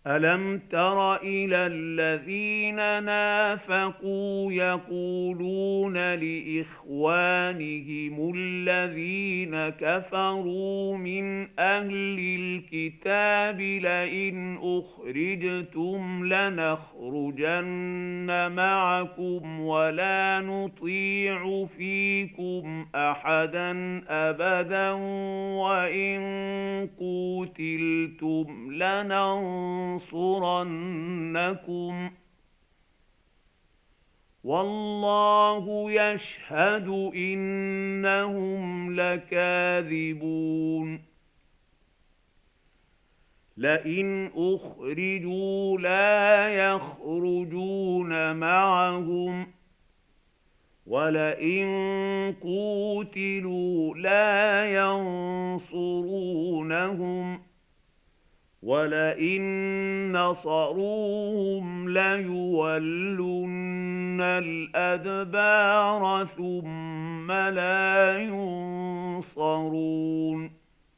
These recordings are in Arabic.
ألم تر إلى الذين نافقوا يقولون لإخوانهم الذين كفروا من أهل الكتاب لئن أخرجتم لنخرجن معكم ولا نطيع فيكم أحدا أبدا وإن قوتلتم لننصرنكم والله يشهد إنهم لكاذبون لئن أخرجوا لا يخرجون معهم ولئن قوتلوا لا ينصرونهم ولئن نصروهم ليولن الأدبار ثم لا ينصرون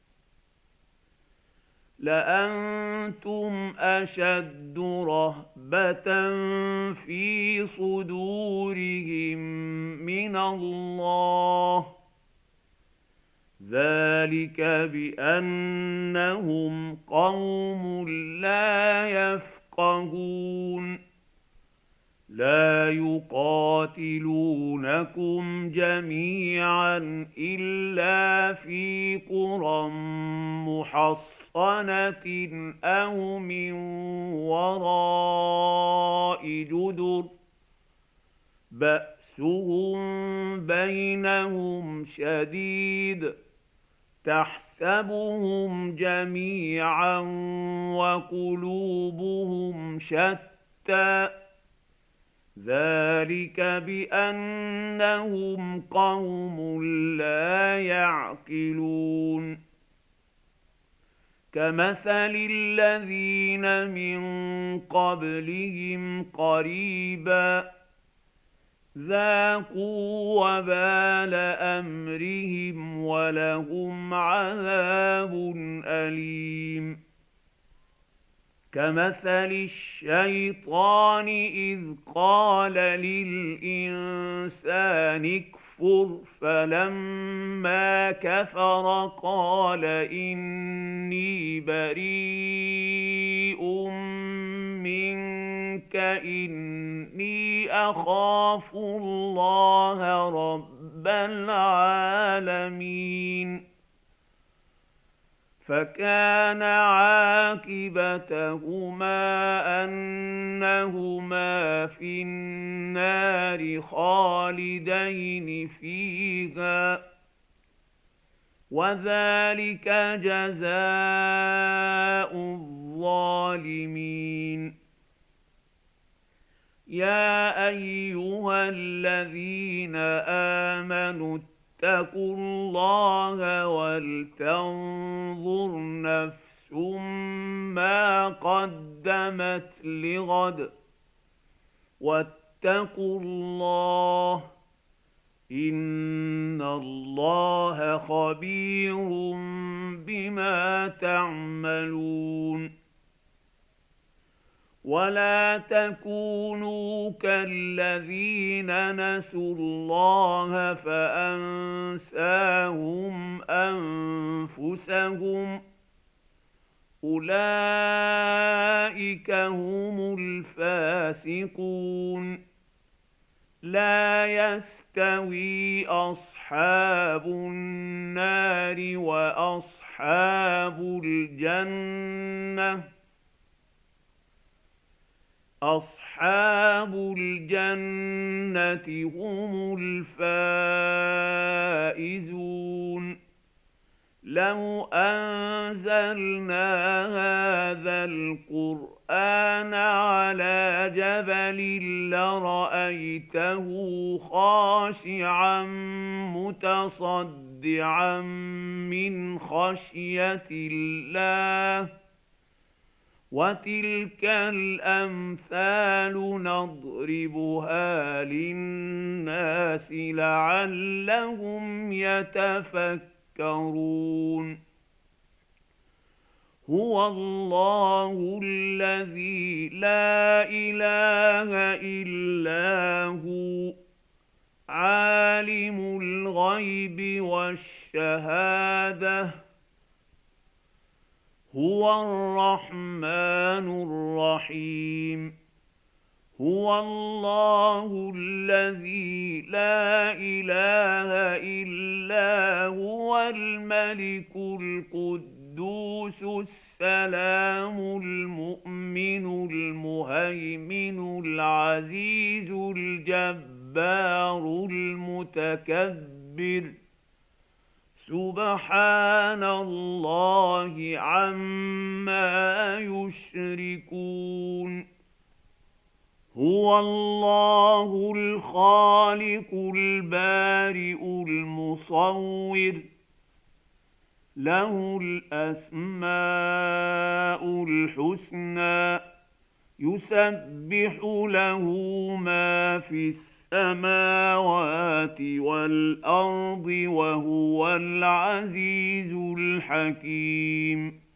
لأنتم أشد رهبة في صدورهم من الله ذلك بأنهم قوم لا يفقهون لا يقاتلونكم جميعا إلا في قرى محصنة أو من وراء جدر بأسهم بينهم شديد تحسبهم جميعا وقلوبهم شتى ذلك بأنهم قوم لا يعقلون كمثل الذين من قبلهم قريبا ذاقوا وبال أمرهم ولهم عذاب أليم كمثل الشيطان إذ قال للإنسان اكفر فلما كفر قال إني بريء منك إني أخاف الله رب العالمين فكان عاقبتهما أنهما في النار خالدين فيها وذلك جزاء الظالمين يا أيها الذين آمنوا اتقوا الله ولتنظر نفس ما قدمت لغد واتقوا الله إن الله خبير بما تعملون ولا تكونوا كالذين نسوا الله فأنساهم أنفسهم أولئك هم الفاسقون لا يستوي أصحاب النار وأصحاب الجنة أصحاب الجنة هم الفائزون لو أنزلنا هذا القرآن على جبل لرأيته خاشعا متصدعا من خشية الله وتلك الأمثال نضربها للناس لعلهم يتفكرون هو الله الذي لا اله الا هو عالم الغيب والشهاده هو الرحمن الرحيم هو الله الذي لا اله الا هو الملك القدوس السلام المؤمن المهيمن العزيز الجبار المتكبر سبحان الله عما يشركون هو الله الخالق البارئ المصور له الاسماء الحسنى يسبح له ما في السماوات والارض وهو العزيز الحكيم